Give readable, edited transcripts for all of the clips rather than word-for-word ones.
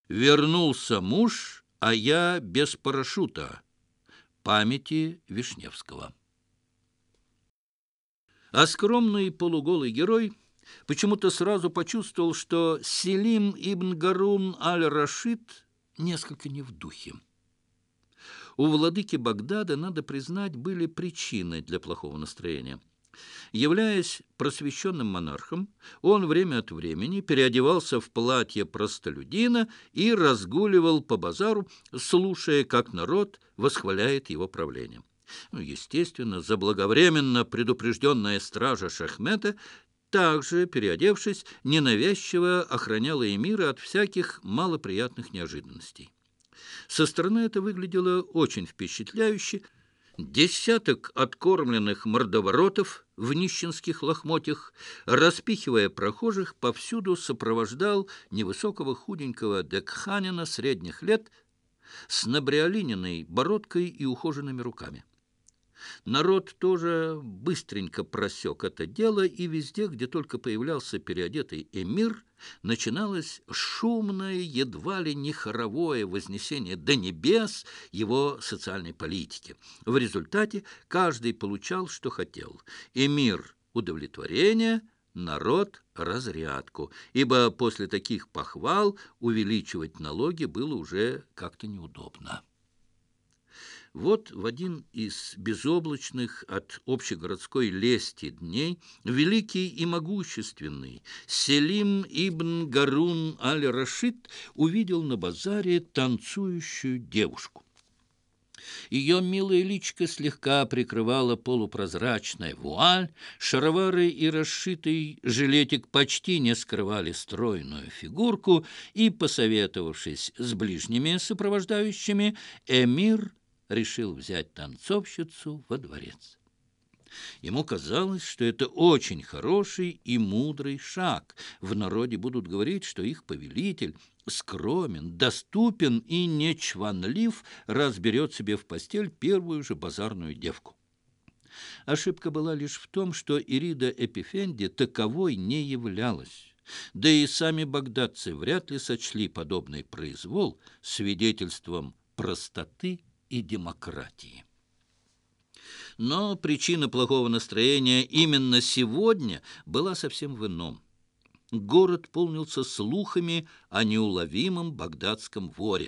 Вернулся муж, а я без парашюта. Памяти Вишневского. А скромный полуголый герой почему-то сразу почувствовал, что Селим ибн Гарун аль-Рашид несколько не в духе. У владыки Багдада, надо признать, были причины для плохого настроения. Являясь просвещенным монархом, он время от времени переодевался в платье простолюдина и разгуливал по базару, слушая, как народ восхваляет его правление. Естественно, заблаговременно предупрежденная стража Шахмета, также, переодевшись, ненавязчиво охраняла эмира от всяких малоприятных неожиданностей. Со стороны это выглядело очень впечатляюще. Десяток откормленных мордоворотов в нищенских лохмотьях, распихивая прохожих, повсюду сопровождал невысокого худенького декханина средних лет с набриолининой бородкой и ухоженными руками. Народ тоже быстренько просек это дело, и везде, где только появлялся переодетый эмир, начиналось шумное, едва ли не хоровое вознесение до небес его социальной политики. В результате каждый получал, что хотел. Эмир – удовлетворение, народ – разрядку, ибо после таких похвал увеличивать налоги было уже как-то неудобно. Вот в один из безоблачных от общегородской лести дней великий и могущественный Селим ибн Гарун аль-Рашид увидел на базаре танцующую девушку. Ее милое личико слегка прикрывала полупрозрачная вуаль, шаровары и расшитый жилетик почти не скрывали стройную фигурку, и, посоветовавшись с ближними сопровождающими, эмир решил взять танцовщицу во дворец. Ему казалось, что это очень хороший и мудрый шаг. В народе будут говорить, что их повелитель скромен, доступен и не чванлив, раз берет себе в постель первую же базарную девку. Ошибка была лишь в том, что Ирида Эпифенди таковой не являлась. Да и сами багдадцы вряд ли сочли подобный произвол свидетельством простоты и демократии. Но причина плохого настроения именно сегодня была совсем в ином. Город полнился слухами о неуловимом багдадском воре.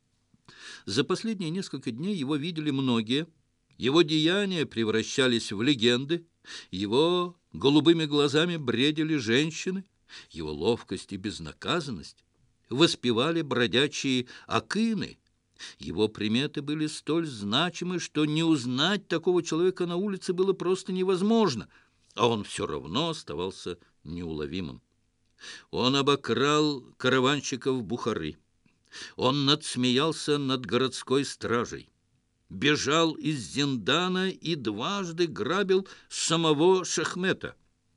За последние несколько дней его видели многие, его деяния превращались в легенды, его голубыми глазами бредили женщины, его ловкость и безнаказанность воспевали бродячие акины. Его приметы были столь значимы, что не узнать такого человека на улице было просто невозможно, а он все равно оставался неуловимым. Он обокрал караванщиков Бухары, он надсмеялся над городской стражей, бежал из Зиндана и дважды грабил самого Шахмета.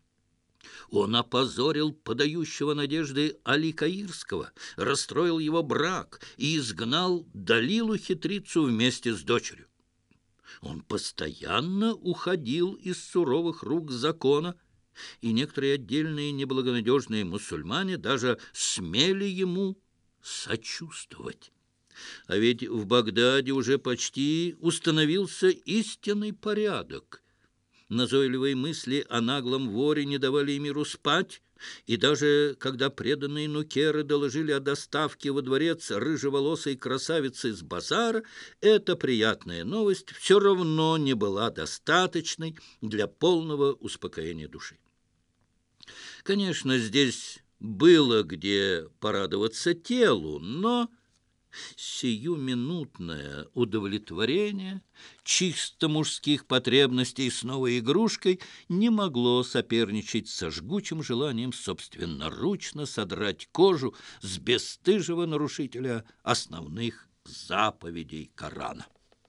Он опозорил подающего надежды Али Каирского, расстроил его брак и изгнал Далилу-хитрицу вместе с дочерью. Он постоянно уходил из суровых рук закона, и некоторые отдельные неблагонадежные мусульмане даже смели ему сочувствовать. А ведь в Багдаде уже почти установился истинный порядок. Назойливые мысли о наглом воре не давали эмиру спать, и даже когда преданные нукеры доложили о доставке во дворец рыжеволосой красавицы с базара, эта приятная новость все равно не была достаточной для полного успокоения души. Конечно, здесь было где порадоваться телу, но сиюминутное удовлетворение чисто мужских потребностей с новой игрушкой не могло соперничать со жгучим желанием собственноручно содрать кожу с бесстыжего нарушителя основных заповедей Корана.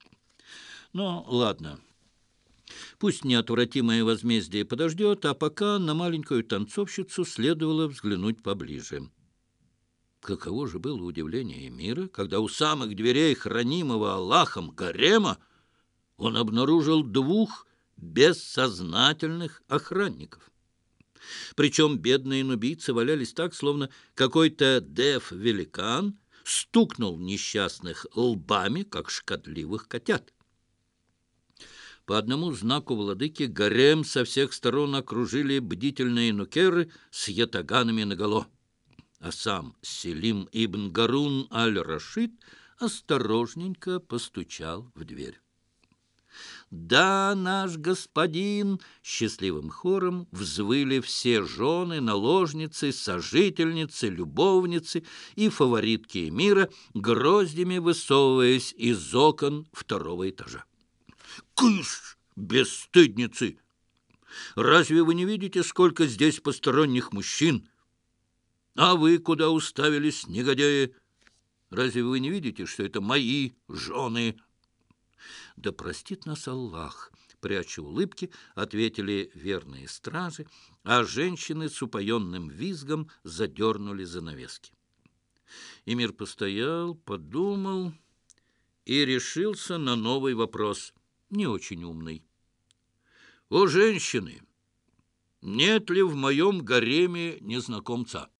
Но ладно, пусть неотвратимое возмездие подождет, а пока на маленькую танцовщицу следовало взглянуть поближе. Каково же было удивление эмира, когда у самых дверей хранимого Аллахом гарема он обнаружил двух бессознательных охранников. Причем бедные нубийцы валялись так, словно какой-то дев-великан стукнул несчастных лбами, как шкодливых котят. По одному знаку владыки гарем со всех сторон окружили бдительные нукеры с ятаганами наголо, а сам Селим ибн Гарун аль-Рашид осторожненько постучал в дверь. «Да, наш господин!» — счастливым хором взвыли все жены, наложницы, сожительницы, любовницы и фаворитки эмира, гроздями высовываясь из окон второго этажа. «Кыш, бесстыдницы! Разве вы не видите, сколько здесь посторонних мужчин? А вы куда уставились, негодяи? Разве вы не видите, что это мои жены?» «Да простит нас Аллах!» — пряча улыбки, ответили верные стражи, а женщины с упоенным визгом задернули занавески. Эмир постоял, подумал и решился на новый вопрос, не очень умный. «О, женщины, нет ли в моем гареме незнакомца?»